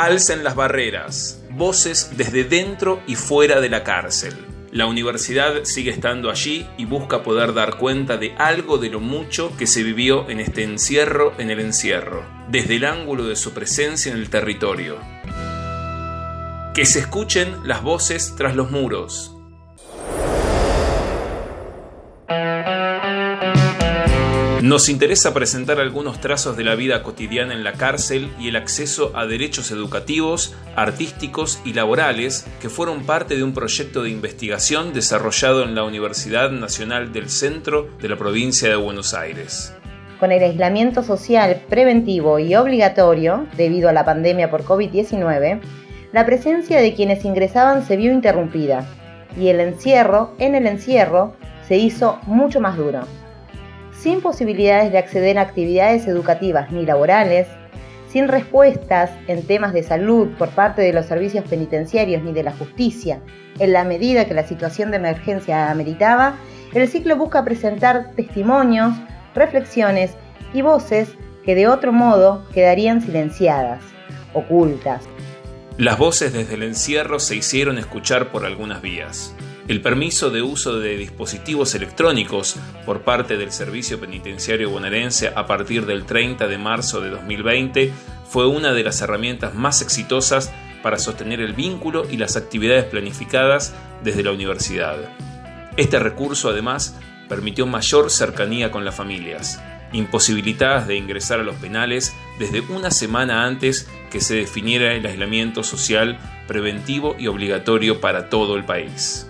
Alcen las barreras, voces desde dentro y fuera de la cárcel. La universidad sigue estando allí y busca poder dar cuenta de algo de lo mucho que se vivió en este encierro en el encierro, desde el ángulo de su presencia en el territorio. Que se escuchen las voces tras los muros. Nos interesa presentar algunos trazos de la vida cotidiana en la cárcel y el acceso a derechos educativos, artísticos y laborales que fueron parte de un proyecto de investigación desarrollado en la Universidad Nacional del Centro de la provincia de Buenos Aires. Con el aislamiento social preventivo y obligatorio debido a la pandemia por COVID-19, la presencia de quienes ingresaban se vio interrumpida y el encierro se hizo mucho más duro. Sin posibilidades de acceder a actividades educativas ni laborales, sin respuestas en temas de salud por parte de los servicios penitenciarios ni de la justicia, en la medida que la situación de emergencia ameritaba, el ciclo busca presentar testimonios, reflexiones y voces que de otro modo quedarían silenciadas, ocultas. Las voces desde el encierro se hicieron escuchar por algunas vías. El permiso de uso de dispositivos electrónicos por parte del Servicio Penitenciario Bonaerense a partir del 30 de marzo de 2020 fue una de las herramientas más exitosas para sostener el vínculo y las actividades planificadas desde la universidad. Este recurso, además, permitió mayor cercanía con las familias, imposibilitadas de ingresar a los penales desde una semana antes que se definiera el aislamiento social preventivo y obligatorio para todo el país.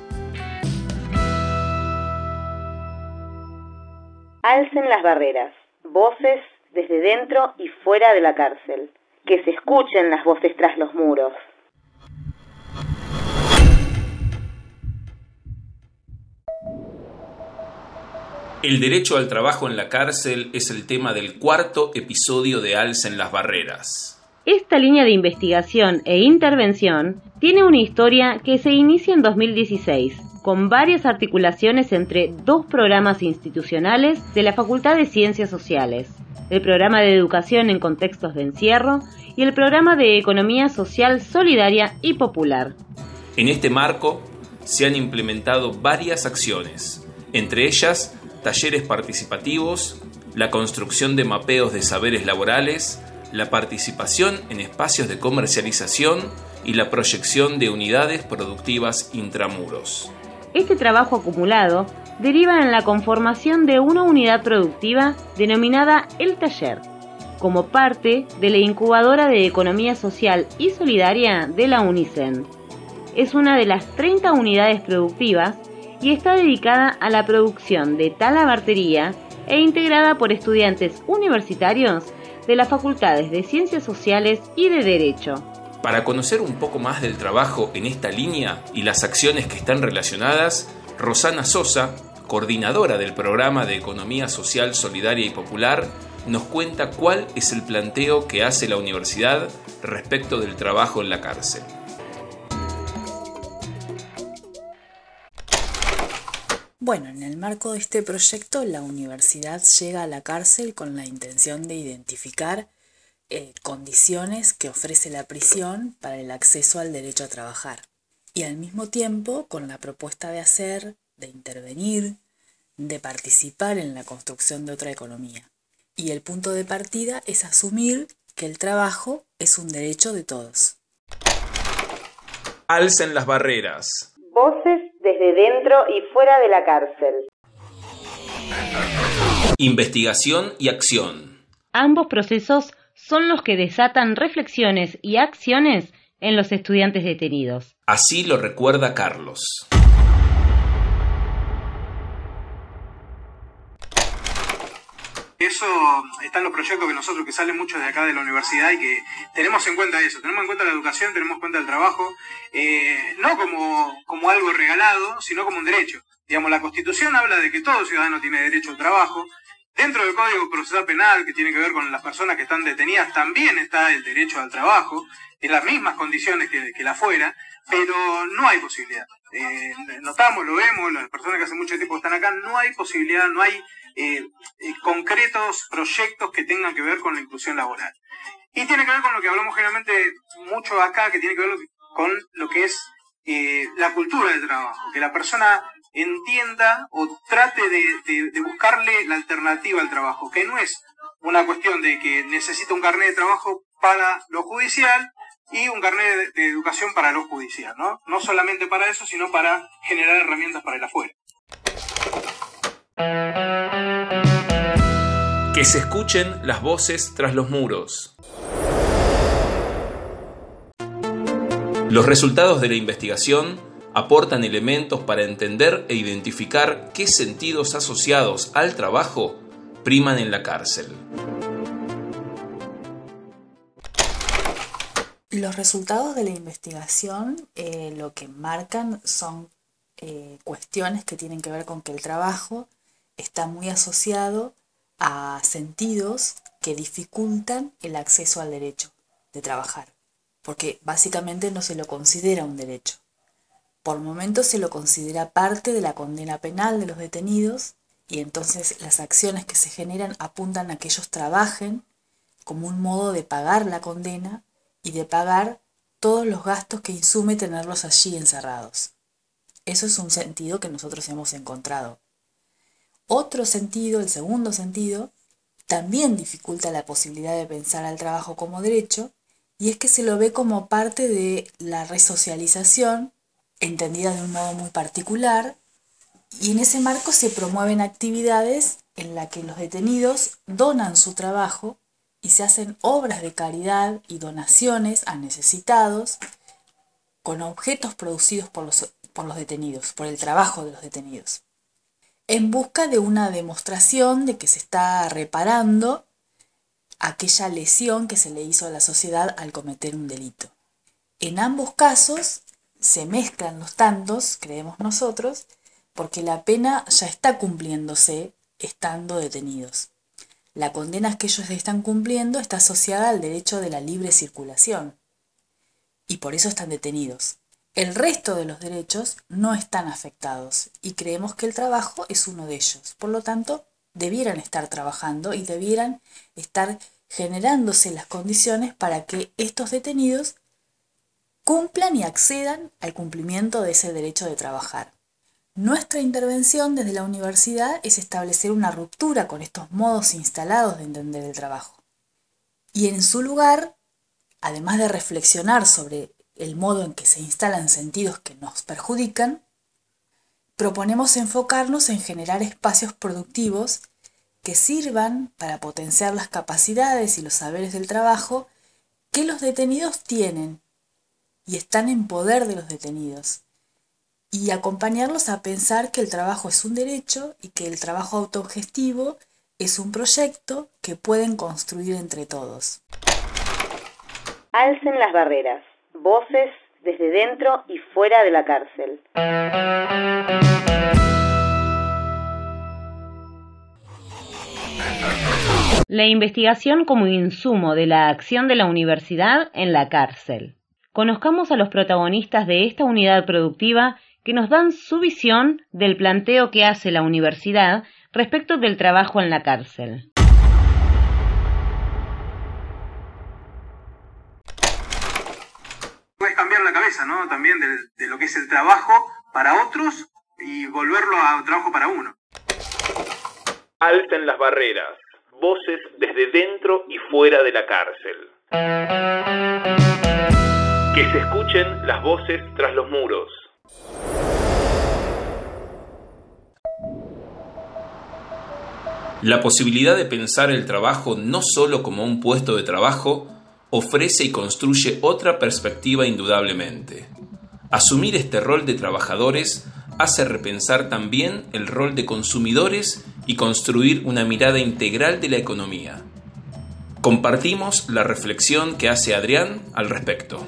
Alcen las barreras, voces desde dentro y fuera de la cárcel. Que se escuchen las voces tras los muros. El derecho al trabajo en la cárcel es el tema del cuarto episodio de Alcen las barreras. Esta línea de investigación e intervención tiene una historia que se inicia en 2016, con varias articulaciones entre dos programas institucionales de la Facultad de Ciencias Sociales, el Programa de Educación en Contextos de Encierro y el Programa de Economía Social Solidaria y Popular. En este marco se han implementado varias acciones, entre ellas talleres participativos, la construcción de mapeos de saberes laborales, la participación en espacios de comercialización y la proyección de unidades productivas intramuros. Este trabajo acumulado deriva en la conformación de una unidad productiva denominada El Taller, como parte de la incubadora de Economía Social y Solidaria de la UNICEN. Es una de las 30 unidades productivas y está dedicada a la producción de talabartería e integrada por estudiantes universitarios de las facultades de Ciencias Sociales y de Derecho. Para conocer un poco más del trabajo en esta línea y las acciones que están relacionadas, Rosana Sosa, coordinadora del Programa de Economía Social, Solidaria y Popular, nos cuenta cuál es el planteo que hace la universidad respecto del trabajo en la cárcel. Bueno, en el marco de este proyecto, la universidad llega a la cárcel con la intención de identificar condiciones que ofrece la prisión para el acceso al derecho a trabajar y al mismo tiempo con la propuesta de intervenir, de participar en la construcción de otra economía. Y el punto de partida es asumir que el trabajo es un derecho de todos. Alcen las barreras. Voces desde dentro y fuera de la cárcel. Investigación y acción. Ambos procesos son los que desatan reflexiones y acciones en los estudiantes detenidos. Así lo recuerda Carlos. Eso están los proyectos que salen mucho de acá de la universidad y que tenemos en cuenta eso, tenemos en cuenta la educación, tenemos en cuenta el trabajo, no como algo regalado, sino como un derecho. Digamos, la Constitución habla de que todo ciudadano tiene derecho al trabajo. Dentro del Código Procesal Penal, que tiene que ver con las personas que están detenidas, también está el derecho al trabajo, en las mismas condiciones que la fuera, pero no hay posibilidad. Notamos, lo vemos, las personas que hace mucho tiempo están acá, no hay posibilidad, no hay concretos proyectos que tengan que ver con la inclusión laboral. Y tiene que ver con lo que hablamos generalmente mucho acá, que tiene que ver con lo que es la cultura del trabajo, que la persona entienda o trate de buscarle la alternativa al trabajo, que no es una cuestión de que necesita un carnet de trabajo para lo judicial y un carnet de educación para lo judicial, ¿no? No solamente para eso, sino para generar herramientas para el afuera. Que se escuchen las voces tras los muros. Los resultados de la investigación aportan elementos para entender e identificar qué sentidos asociados al trabajo priman en la cárcel. Los resultados de la investigación lo que marcan son cuestiones que tienen que ver con que el trabajo está muy asociado a sentidos que dificultan el acceso al derecho de trabajar, porque básicamente no se lo considera un derecho. Por momentos se lo considera parte de la condena penal de los detenidos y entonces las acciones que se generan apuntan a que ellos trabajen como un modo de pagar la condena y de pagar todos los gastos que insume tenerlos allí encerrados. Eso es un sentido que nosotros hemos encontrado. Otro sentido, el segundo sentido, también dificulta la posibilidad de pensar al trabajo como derecho, y es que se lo ve como parte de la resocialización, entendida de un modo muy particular, y en ese marco se promueven actividades en las que los detenidos donan su trabajo y se hacen obras de caridad y donaciones a necesitados con objetos producidos por los detenidos, por el trabajo de los detenidos, en busca de una demostración de que se está reparando aquella lesión que se le hizo a la sociedad al cometer un delito. En ambos casos se mezclan los tantos, creemos nosotros, porque la pena ya está cumpliéndose estando detenidos. La condena que ellos están cumpliendo está asociada al derecho de la libre circulación y por eso están detenidos. El resto de los derechos no están afectados y creemos que el trabajo es uno de ellos. Por lo tanto, debieran estar trabajando y debieran estar generándose las condiciones para que estos detenidos cumplan y accedan al cumplimiento de ese derecho de trabajar. Nuestra intervención desde la universidad es establecer una ruptura con estos modos instalados de entender el trabajo. Y en su lugar, además de reflexionar sobre el modo en que se instalan sentidos que nos perjudican, proponemos enfocarnos en generar espacios productivos que sirvan para potenciar las capacidades y los saberes del trabajo que los detenidos tienen y están en poder de los detenidos, y acompañarlos a pensar que el trabajo es un derecho y que el trabajo autogestivo es un proyecto que pueden construir entre todos. Alcen las barreras, voces desde dentro y fuera de la cárcel. La investigación como insumo de la acción de la universidad en la cárcel. Conozcamos a los protagonistas de esta unidad productiva que nos dan su visión del planteo que hace la universidad respecto del trabajo en la cárcel. Puedes cambiar la cabeza, ¿no? También de lo que es el trabajo para otros y volverlo a trabajo para uno. Alcen las barreras, voces desde dentro y fuera de la cárcel. Que se escuchen las voces tras los muros. La posibilidad de pensar el trabajo no solo como un puesto de trabajo ofrece y construye otra perspectiva indudablemente. Asumir este rol de trabajadores hace repensar también el rol de consumidores y construir una mirada integral de la economía. Compartimos la reflexión que hace Adrián al respecto.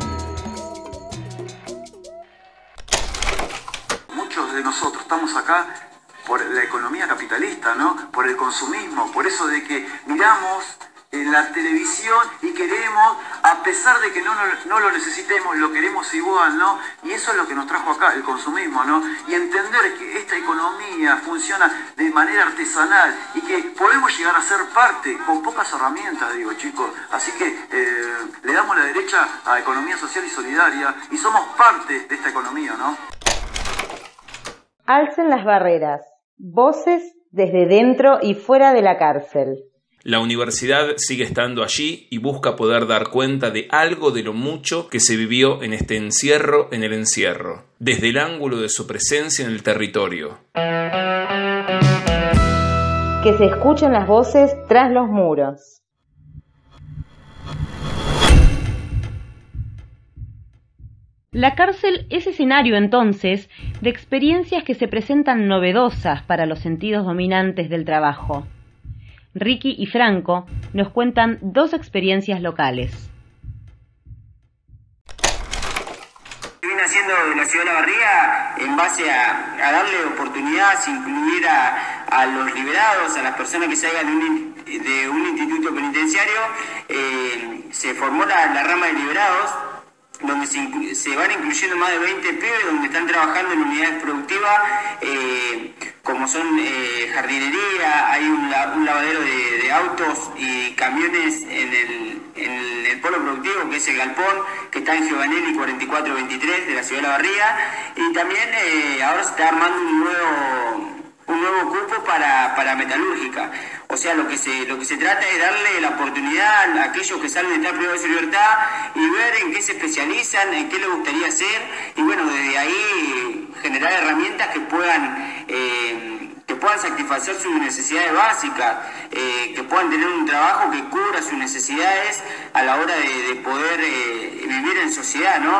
Muchos de nosotros estamos acá por la economía capitalista, ¿no? Por el consumismo, por eso de que miramos en la televisión y queremos, a pesar de que no lo necesitemos, lo queremos igual, ¿no? Y eso es lo que nos trajo acá, el consumismo, ¿no? Y entender que esta economía funciona de manera artesanal y que podemos llegar a ser parte con pocas herramientas, digo, chicos. Así que le damos la derecha a economía social y solidaria y somos parte de esta economía, ¿no? Alcen las barreras. Voces desde dentro y fuera de la cárcel. La universidad sigue estando allí y busca poder dar cuenta de algo de lo mucho que se vivió en este encierro en el encierro, desde el ángulo de su presencia en el territorio. Que se escuchen las voces tras los muros. La cárcel es escenario, entonces, de experiencias que se presentan novedosas para los sentidos dominantes del trabajo. Ricky y Franco nos cuentan dos experiencias locales. Viene haciendo la Ciudad de la Barriga en base a darle oportunidades, incluir a los liberados, a las personas que salgan de un instituto penitenciario. Se formó la rama de liberados, donde se van incluyendo más de 20 pibes, donde están trabajando en unidades productivas, como son jardinería, hay un lavadero de autos y camiones en el polo productivo, que es el Galpón, que está en Giovanelli 4423 de la Ciudad de la Barriga, y también ahora se está armando un nuevo cupo para metalúrgica. O sea, lo que se trata es darle la oportunidad a aquellos que salen de estar privados de su libertad y ver en qué se especializan, en qué les gustaría hacer, y bueno, desde ahí generar herramientas que puedan satisfacer sus necesidades básicas, que puedan tener un trabajo que cubra sus necesidades a la hora de poder vivir en sociedad, ¿no?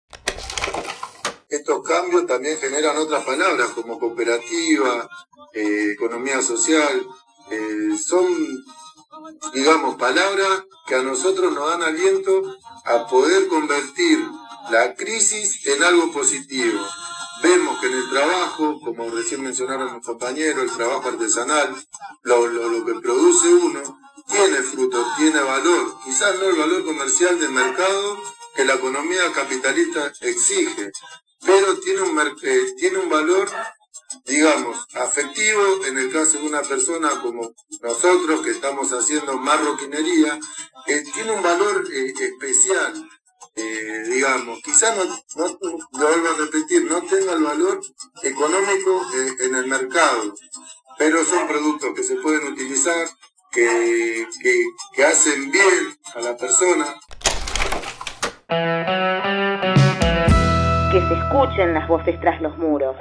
Estos cambios también generan otras palabras como cooperativa, economía social. Son, digamos, palabras que a nosotros nos dan aliento a poder convertir la crisis en algo positivo. Vemos que en el trabajo, como recién mencionaron los compañeros, el trabajo artesanal, lo que produce uno, tiene fruto, tiene valor. Quizás no el valor comercial del mercado que la economía capitalista exige, pero tiene un valor, digamos, afectivo. En el caso de una persona como nosotros que estamos haciendo marroquinería, tiene un valor especial, digamos, quizás no, lo vuelvo a repetir, no tenga el valor económico en el mercado, pero son productos que se pueden utilizar, que hacen bien a la persona. Que se escuchen las voces tras los muros.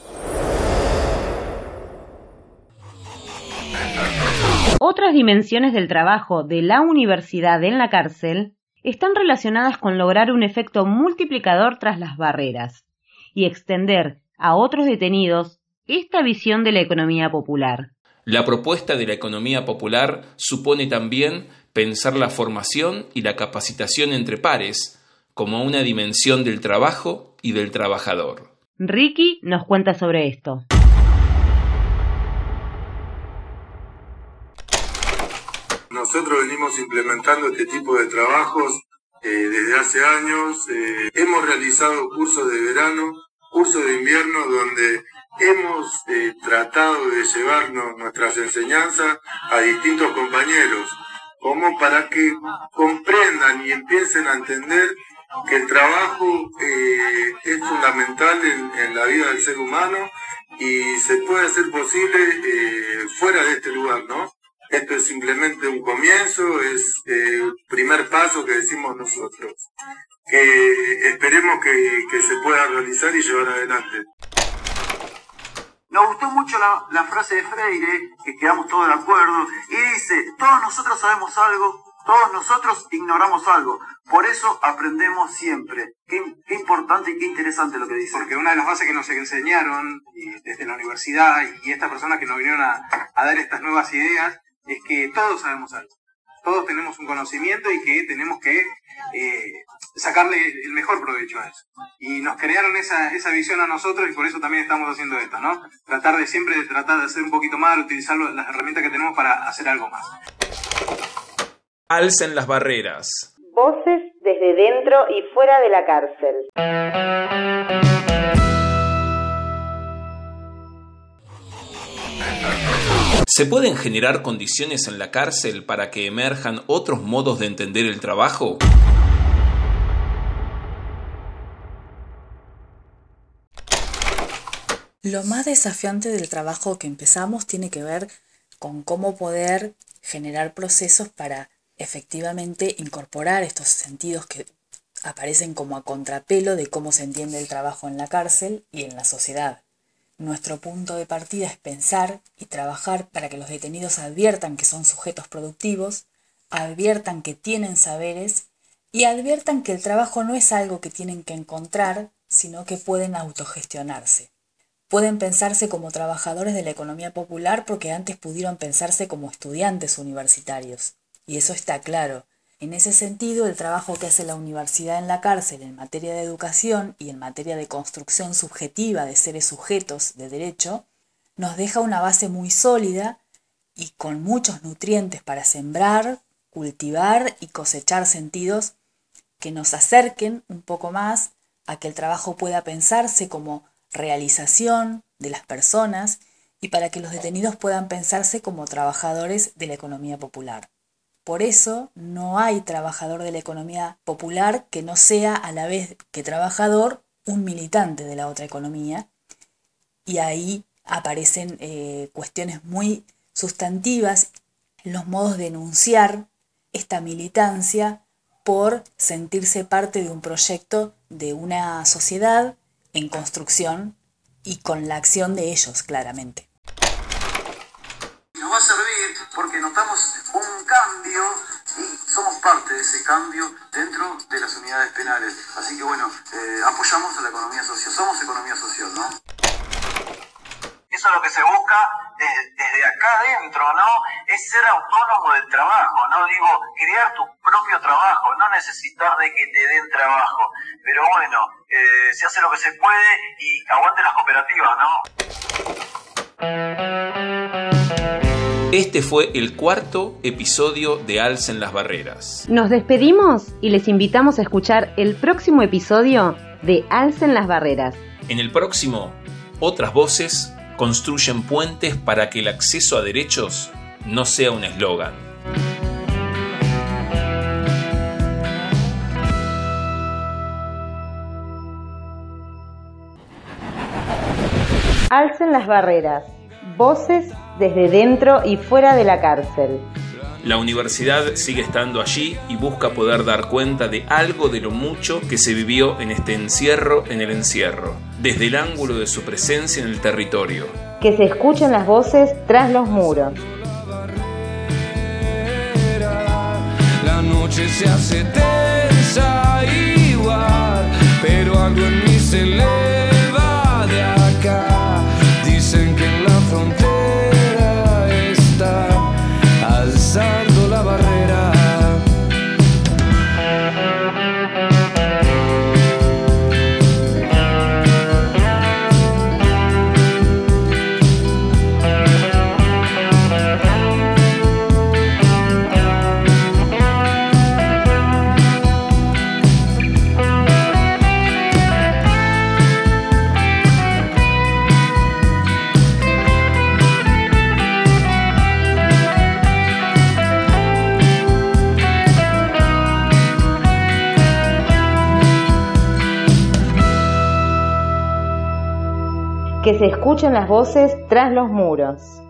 Otras dimensiones del trabajo de la universidad en la cárcel están relacionadas con lograr un efecto multiplicador tras las barreras y extender a otros detenidos esta visión de la economía popular. La propuesta de la economía popular supone también pensar la formación y la capacitación entre pares como una dimensión del trabajo y del trabajador. Ricky nos cuenta sobre esto. Nosotros venimos implementando este tipo de trabajos desde hace años. Hemos realizado cursos de verano, cursos de invierno, donde hemos tratado de llevarnos nuestras enseñanzas a distintos compañeros, como para que comprendan y empiecen a entender que el trabajo es fundamental en la vida del ser humano y se puede hacer posible fuera de este lugar, ¿no? Esto es simplemente un comienzo, es el primer paso que decimos nosotros, que esperemos que se pueda realizar y llevar adelante. Nos gustó mucho la frase de Freire, que quedamos todos de acuerdo, y dice, todos nosotros sabemos algo, todos nosotros ignoramos algo, por eso aprendemos siempre. Qué importante y qué interesante lo que dice. Porque una de las bases que nos enseñaron desde la universidad y estas personas que nos vinieron a dar estas nuevas ideas, es que todos sabemos algo. Todos tenemos un conocimiento y que tenemos que sacarle el mejor provecho a eso. Y nos crearon esa visión a nosotros y por eso también estamos haciendo esto, ¿no? Tratar de hacer un poquito más, utilizar las herramientas que tenemos para hacer algo más. Alcen las barreras. Voces desde dentro y fuera de la cárcel. ¿Se pueden generar condiciones en la cárcel para que emerjan otros modos de entender el trabajo? Lo más desafiante del trabajo que empezamos tiene que ver con cómo poder generar procesos para efectivamente incorporar estos sentidos que aparecen como a contrapelo de cómo se entiende el trabajo en la cárcel y en la sociedad. Nuestro punto de partida es pensar y trabajar para que los detenidos adviertan que son sujetos productivos, adviertan que tienen saberes y adviertan que el trabajo no es algo que tienen que encontrar, sino que pueden autogestionarse. Pueden pensarse como trabajadores de la economía popular porque antes pudieron pensarse como estudiantes universitarios. Y eso está claro. En ese sentido, el trabajo que hace la universidad en la cárcel en materia de educación y en materia de construcción subjetiva de seres sujetos de derecho, nos deja una base muy sólida y con muchos nutrientes para sembrar, cultivar y cosechar sentidos que nos acerquen un poco más a que el trabajo pueda pensarse como realización de las personas y para que los detenidos puedan pensarse como trabajadores de la economía popular. Por eso no hay trabajador de la economía popular que no sea a la vez que trabajador un militante de la otra economía, y ahí aparecen cuestiones muy sustantivas en los modos de enunciar esta militancia por sentirse parte de un proyecto de una sociedad en construcción y con la acción de ellos, claramente. Nos va a servir porque notamos un cambio y somos parte de ese cambio dentro de las unidades penales. Así que bueno, apoyamos a la economía social, somos economía social, ¿no? Eso es lo que se busca desde acá adentro, ¿no? Es ser autónomo del trabajo, ¿no? Digo, crear tu propio trabajo, no necesitar de que te den trabajo. Pero bueno, se hace lo que se puede y aguante las cooperativas, ¿no? Este fue el 4º episodio de Alcen las barreras. Nos despedimos y les invitamos a escuchar el próximo episodio de Alcen las barreras. En el próximo, otras voces construyen puentes para que el acceso a derechos no sea un eslogan. Alcen las barreras. Voces desde dentro y fuera de la cárcel. La universidad sigue estando allí y busca poder dar cuenta de algo de lo mucho que se vivió en este encierro en el encierro, desde el ángulo de su presencia en el territorio. Que se escuchen las voces tras los muros. La noche se hace tensa igual, pero algo en mí se eleva de acá. Dicen que en la frontera está alzando la barrera. Que se escuchen las voces tras los muros.